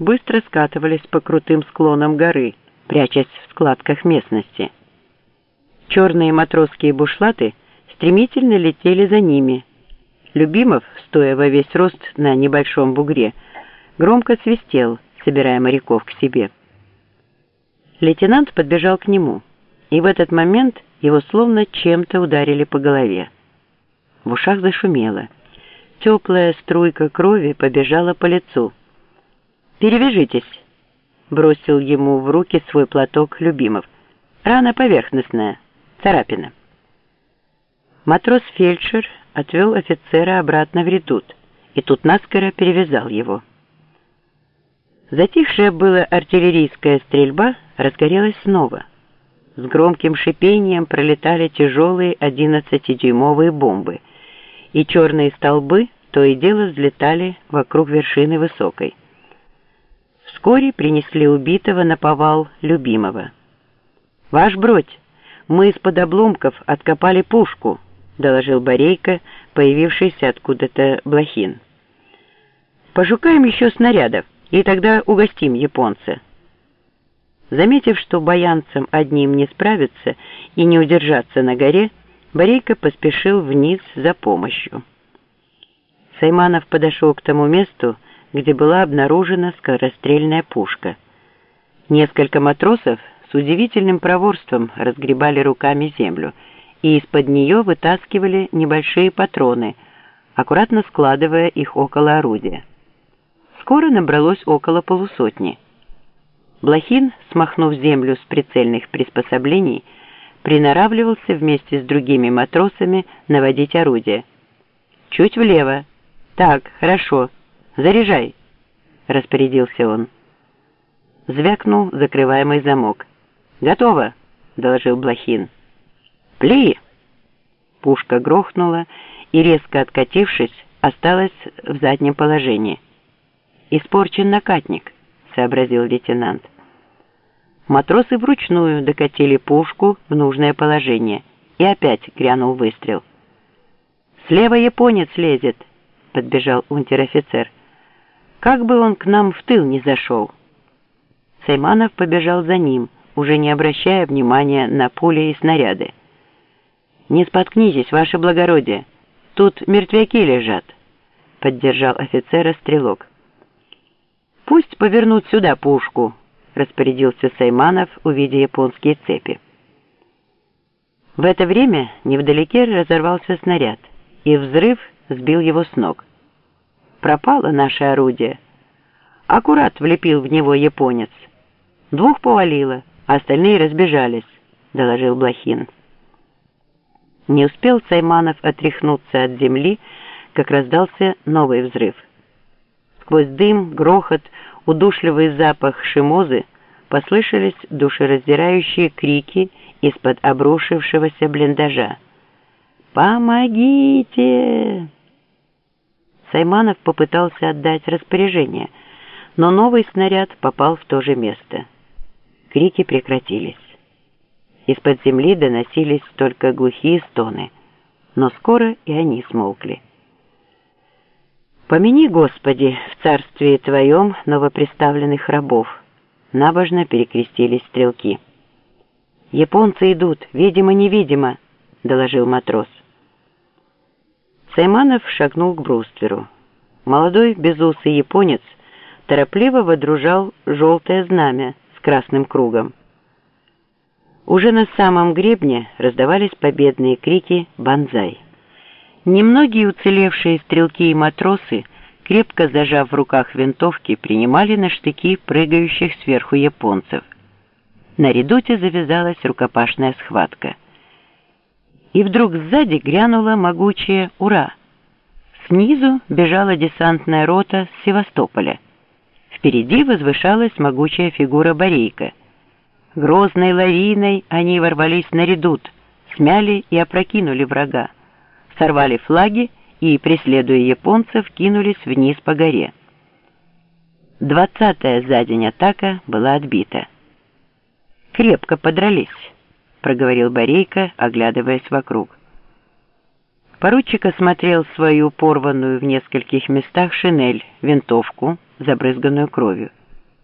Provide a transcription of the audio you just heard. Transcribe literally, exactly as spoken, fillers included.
быстро скатывались по крутым склонам горы, прячась в складках местности. Черные матросские бушлаты стремительно летели за ними. Любимов, стоя во весь рост на небольшом бугре, громко свистел, собирая моряков к себе. Лейтенант подбежал к нему, и в этот момент его словно чем-то ударили по голове. В ушах зашумело. Теплая струйка крови побежала по лицу. «Перевяжитесь», — бросил ему в руки свой платок Любимов. «Рана поверхностная, царапина». Матрос-фельдшер отвел офицера обратно в редут, и тут наскоро перевязал его. Затихшая была артиллерийская стрельба разгорелась снова. С громким шипением пролетали тяжелые одиннадцатидюймовые бомбы, и черные столбы то и дело взлетали вокруг вершины высокой. Вскоре принесли убитого наповал Любимова. «Ваш бродь, мы из-под обломков откопали пушку», — доложил Борейко, появившийся откуда-то Блохин. «Пошукаем еще снарядов, и тогда угостим японца». Заметив, что баянцам одним не справиться и не удержаться на горе, Борейко поспешил вниз за помощью. Сайманов подошел к тому месту, где была обнаружена скорострельная пушка. Несколько матросов с удивительным проворством разгребали руками землю и из-под нее вытаскивали небольшие патроны, аккуратно складывая их около орудия. Скоро набралось около полусотни. Блохин, смахнув землю с прицельных приспособлений, приноравливался вместе с другими матросами наводить орудие. «Чуть влево. Так, хорошо. Заряжай», — распорядился он. Звякнул закрываемый замок. «Готово», — доложил Блохин. «Пли!» Пушка грохнула и, резко откатившись, осталась в заднем положении. «Испорчен накатник», — сообразил лейтенант. Матросы вручную докатили пушку в нужное положение, и опять грянул выстрел. «Слева японец лезет», — подбежал унтер-офицер. «Как бы он к нам в тыл не зашел». Сайманов побежал за ним, уже не обращая внимания на пули и снаряды. «Не споткнитесь, ваше благородие, тут мертвяки лежат», — поддержал офицера стрелок. «Пусть повернут сюда пушку», — распорядился Сайманов, увидя японские цепи. В это время невдалеке разорвался снаряд, и взрыв сбил его с ног. «Пропало наше орудие. Аккурат влепил в него японец. Двух повалило, а остальные разбежались», — доложил Блохин. Не успел Сайманов отряхнуться от земли, как раздался новый взрыв. Сквозь дым, грохот, удушливый запах шимозы послышались душераздирающие крики из-под обрушившегося блиндажа. «Помогите!» Сайманов попытался отдать распоряжение, но новый снаряд попал в то же место. Крики прекратились. Из-под земли доносились только глухие стоны, но скоро и они смолкли. «Помяни, Господи, в царстве Твоем новоприставленных рабов», — набожно перекрестились стрелки. «Японцы идут, видимо-невидимо», — доложил матрос. Сайманов шагнул к брустверу. Молодой безусый японец торопливо водружал желтое знамя с красным кругом. Уже на самом гребне раздавались победные крики «Бонзай». Немногие уцелевшие стрелки и матросы, крепко зажав в руках винтовки, принимали на штыки прыгающих сверху японцев. На редуте завязалась рукопашная схватка. И вдруг сзади грянуло могучее «Ура!». Снизу бежала десантная рота с Севастополя. Впереди возвышалась могучая фигура Борейко. Грозной лавиной они ворвались на редут, смяли и опрокинули врага, сорвали флаги и, преследуя японцев, кинулись вниз по горе. Двадцатая за день атака была отбита. «Крепко подрались», — проговорил Борейко, оглядываясь вокруг. Поручик осмотрел свою порванную в нескольких местах шинель, винтовку, забрызганную кровью.